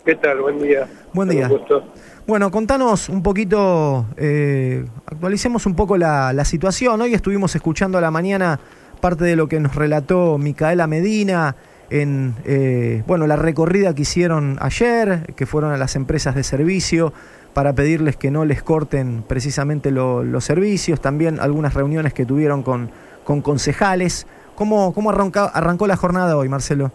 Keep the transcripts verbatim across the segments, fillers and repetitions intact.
¿Qué tal? Buen día. Buen día. Un gusto. Bueno, contanos un poquito, eh, actualicemos un poco la, la situación. Hoy estuvimos escuchando a la mañana parte de lo que nos relató Micaela Medina en eh, bueno, la recorrida que hicieron ayer, que fueron a las empresas de servicio para pedirles que no les corten precisamente lo, los servicios, también algunas reuniones que tuvieron con, con concejales. ¿Cómo, cómo arranca, arrancó la jornada hoy, Marcelo?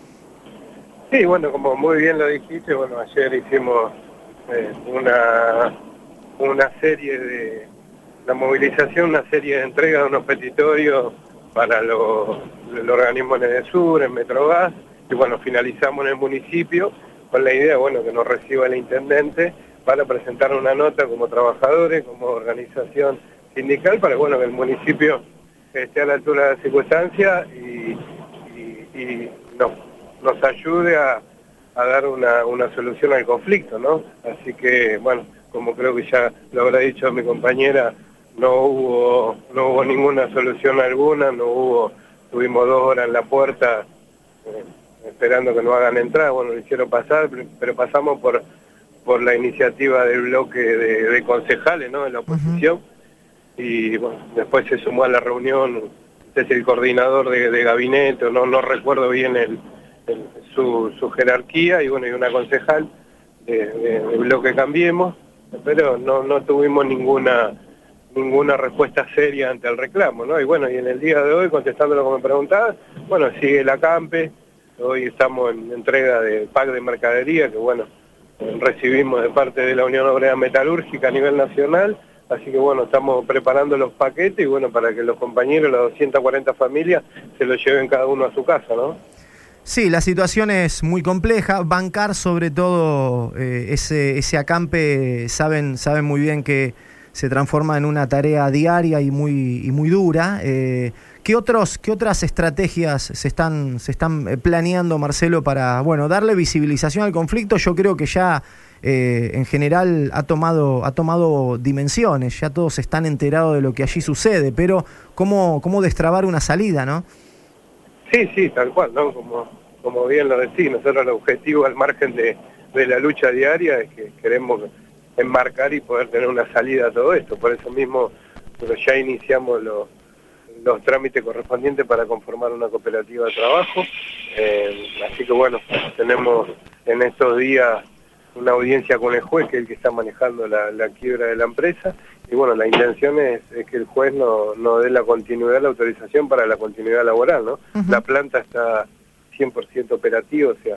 Sí, bueno, como muy bien lo dijiste, bueno, ayer hicimos eh, una, una serie de, la movilización, una serie de entregas de unos petitorios para los, el organismo en el sur, en Metrogas, y bueno, finalizamos en el municipio con la idea, bueno, que nos reciba el intendente para presentar una nota como trabajadores, como organización sindical, para bueno, que el municipio esté a la altura de la circunstancia y, y, y nos, nos ayude a, a dar una, una solución al conflicto, ¿no? Así que, bueno, como creo que ya lo habrá dicho mi compañera, no hubo, no hubo ninguna solución alguna, no hubo, tuvimos dos horas en la puerta eh, esperando que nos hagan entrar, bueno, lo hicieron pasar, pero pasamos por, por la iniciativa del bloque de, de concejales, ¿no?, de la oposición. Uh-huh. Y bueno, después se sumó a la reunión, es el coordinador de, de gabinete, no, no recuerdo bien el, el, su, su jerarquía, y bueno, y una concejal de, de, de bloque Cambiemos, pero no, no tuvimos ninguna ninguna respuesta seria ante el reclamo, ¿no? Y bueno, y en el día de hoy, contestando lo que me preguntabas, bueno, sigue el acampe, hoy estamos en entrega de pack de mercadería, que bueno, recibimos de parte de la Unión Obrera Metalúrgica a nivel nacional, así que bueno, estamos preparando los paquetes y bueno, para que los compañeros, las doscientas cuarenta familias, se los lleven cada uno a su casa, ¿no? Sí, la situación es muy compleja. Bancar sobre todo eh, ese, ese acampe, saben, saben muy bien que se transforma en una tarea diaria y muy, y muy dura. Eh, ¿qué, otros, ¿Qué otras estrategias se están, se están planeando, Marcelo, para bueno, darle visibilización al conflicto? Yo creo que ya eh, en general ha tomado, ha tomado dimensiones, ya todos están enterados de lo que allí sucede, pero ¿cómo, cómo destrabar una salida, no? Sí, sí, tal cual, ¿no? Como, como bien lo decís, nosotros el objetivo al margen de, de la lucha diaria es que queremos enmarcar y poder tener una salida a todo esto. Por eso mismo bueno, ya iniciamos los, los trámites correspondientes para conformar una cooperativa de trabajo. Eh, así que bueno, tenemos en estos días una audiencia con el juez, que es el que está manejando la, la quiebra de la empresa. Y bueno, la intención es, es que el juez no, no dé la continuidad, la autorización para la continuidad laboral, ¿no? Uh-huh. La planta está cien por ciento operativa, o sea,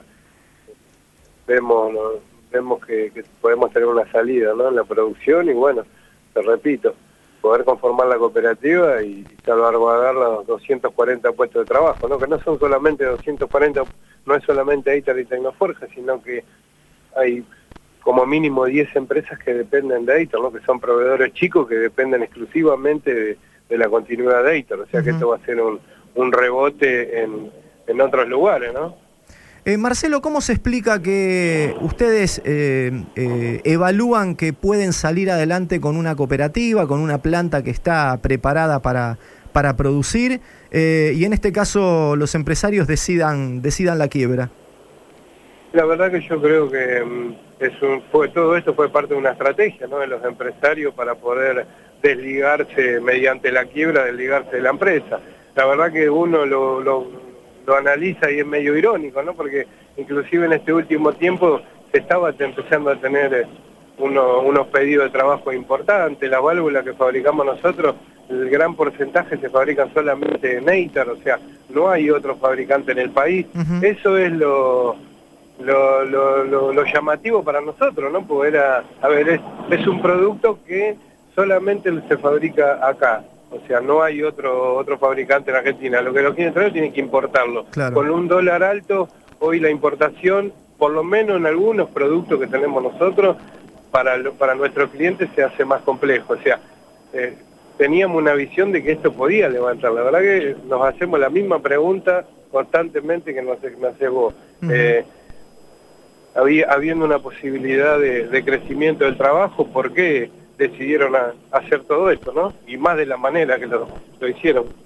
vemos... ¿no? vemos que, que podemos tener una salida, ¿no?, en la producción y bueno, te repito, poder conformar la cooperativa y, y salvaguardar los doscientos cuarenta puestos de trabajo, ¿no?, que no son solamente doscientos cuarenta, no es solamente Eitar y Tecnoforja, sino que hay como mínimo diez empresas que dependen de Eitar, ¿no?, que son proveedores chicos que dependen exclusivamente de, de la continuidad de Eitar, o sea uh-huh. que esto va a ser un, un rebote en, en otros lugares, ¿no? Eh, Marcelo, ¿cómo se explica que ustedes eh, eh, evalúan que pueden salir adelante con una cooperativa, con una planta que está preparada para, para producir, eh, y en este caso los empresarios decidan, decidan la quiebra? La verdad que yo creo que es un, fue, todo esto fue parte de una estrategia, ¿no?, de los empresarios para poder desligarse mediante la quiebra, desligarse de la empresa. La verdad que uno lo... lo lo analiza y es medio irónico, ¿no?, porque inclusive en este último tiempo se estaba empezando a tener uno, unos pedidos de trabajo importantes. Las válvulas que fabricamos nosotros, el gran porcentaje se fabrican solamente en Eitar, o sea, no hay otro fabricante en el país. Uh-huh. Eso es lo, lo, lo, lo, lo llamativo para nosotros, ¿no?, porque era, a ver, es, es un producto que solamente se fabrica acá. O sea, no hay otro otro fabricante en Argentina. Lo que lo quieren traer tienen que importarlo. Claro. Con un dólar alto, hoy la importación, por lo menos en algunos productos que tenemos nosotros, para lo, para nuestros clientes se hace más complejo. O sea, eh, teníamos una visión de que esto podía levantar. La verdad que nos hacemos la misma pregunta constantemente que nos, nos haces vos. Uh-huh. eh, había, habiendo una posibilidad de, de crecimiento del trabajo, ¿por qué decidieron a, a hacer todo esto, ¿no? Y más de la manera que lo, lo hicieron.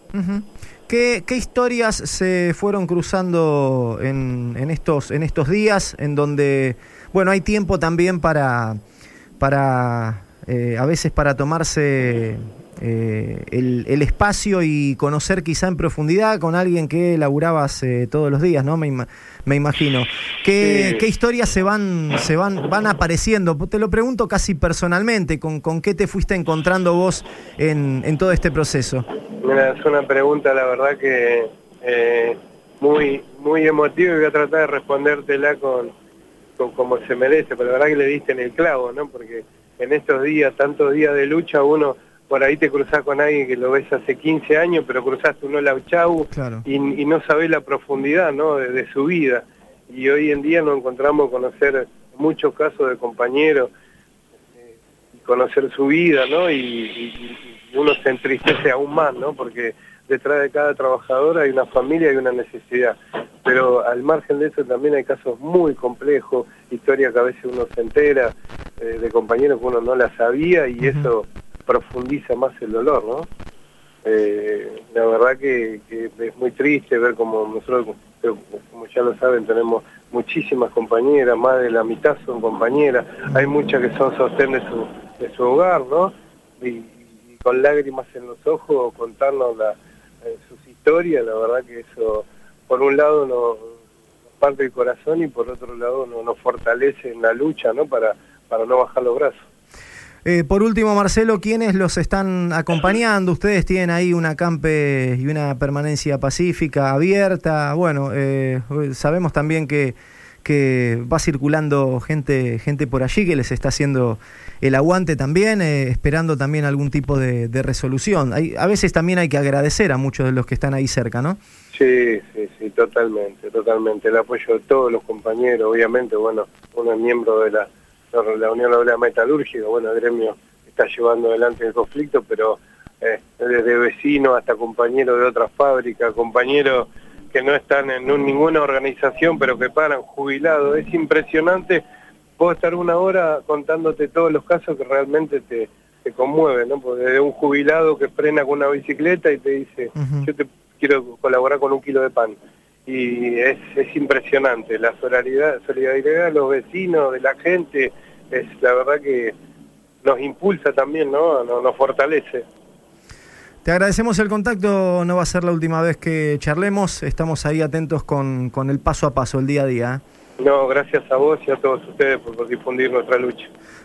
Uh-huh. ¿Qué, ¿Qué historias se fueron cruzando en, en, estos, en estos días en donde, bueno, hay tiempo también para, para eh, a veces para tomarse eh, el, el espacio y conocer quizá en profundidad con alguien que laburabas eh, todos los días, ¿no? Me, ima- me imagino. ¿Qué, Sí. ¿Qué historias se van, se van, van apareciendo? Te lo pregunto casi personalmente, ¿con, con qué te fuiste encontrando vos en, en todo este proceso? Mira, es una pregunta, la verdad que eh, muy muy emotiva y voy a tratar de respondértela con, con como se merece, pero la verdad que le diste en el clavo, ¿no? Porque en estos días, tantos días de lucha, uno por ahí te cruzás con alguien que lo ves hace quince años, pero cruzaste uno la chau Claro. y, y no sabés la profundidad, ¿no? de, de su vida. Y hoy en día nos encontramos conocer muchos casos de compañeros, eh, y conocer su vida, ¿no? Y, y, y uno se entristece aún más, ¿no? Porque detrás de cada trabajador hay una familia y una necesidad. Pero al margen de eso también hay casos muy complejos, historias que a veces uno se entera, eh, de compañeros que uno no la sabía y Uh-huh. eso profundiza más el dolor, ¿no? Eh, la verdad que, que es muy triste ver como nosotros, como ya lo saben, tenemos muchísimas compañeras, más de la mitad son compañeras, hay muchas que son sostén de su, de su hogar, ¿no? Y, y con lágrimas en los ojos contarnos la, eh, sus historias, la verdad que eso, por un lado nos, nos parte el corazón y por otro lado nos, nos fortalece en la lucha, ¿no? Para, para no bajar los brazos. Eh, por último, Marcelo, ¿quiénes los están acompañando? Ustedes tienen ahí una campe y una permanencia pacífica abierta. Bueno, eh, sabemos también que, que va circulando gente, gente por allí que les está haciendo el aguante también, eh, esperando también algún tipo de, de resolución. Hay, a veces también hay que agradecer a muchos de los que están ahí cerca, ¿no? Sí, sí, sí, totalmente, totalmente. El apoyo de todos los compañeros, obviamente, bueno, uno es miembro de la la Unión Obrera Metalúrgica, bueno, el gremio está llevando adelante el conflicto, pero eh, desde vecinos hasta compañeros de otras fábricas, compañeros que no están en un, ninguna organización, pero que paran jubilados. Es impresionante, puedo estar una hora contándote todos los casos que realmente te, te conmueven, ¿no? Porque desde un jubilado que frena con una bicicleta y te dice, uh-huh, yo te quiero colaborar con un kilo de pan. Y es, es impresionante la solidaridad, solidaridad de los vecinos, de la gente, es la verdad que nos impulsa también, ¿no? Nos, nos fortalece. Te agradecemos el contacto, no va a ser la última vez que charlemos, estamos ahí atentos con, con el paso a paso, el día a día. No, gracias a vos y a todos ustedes por, por difundir nuestra lucha.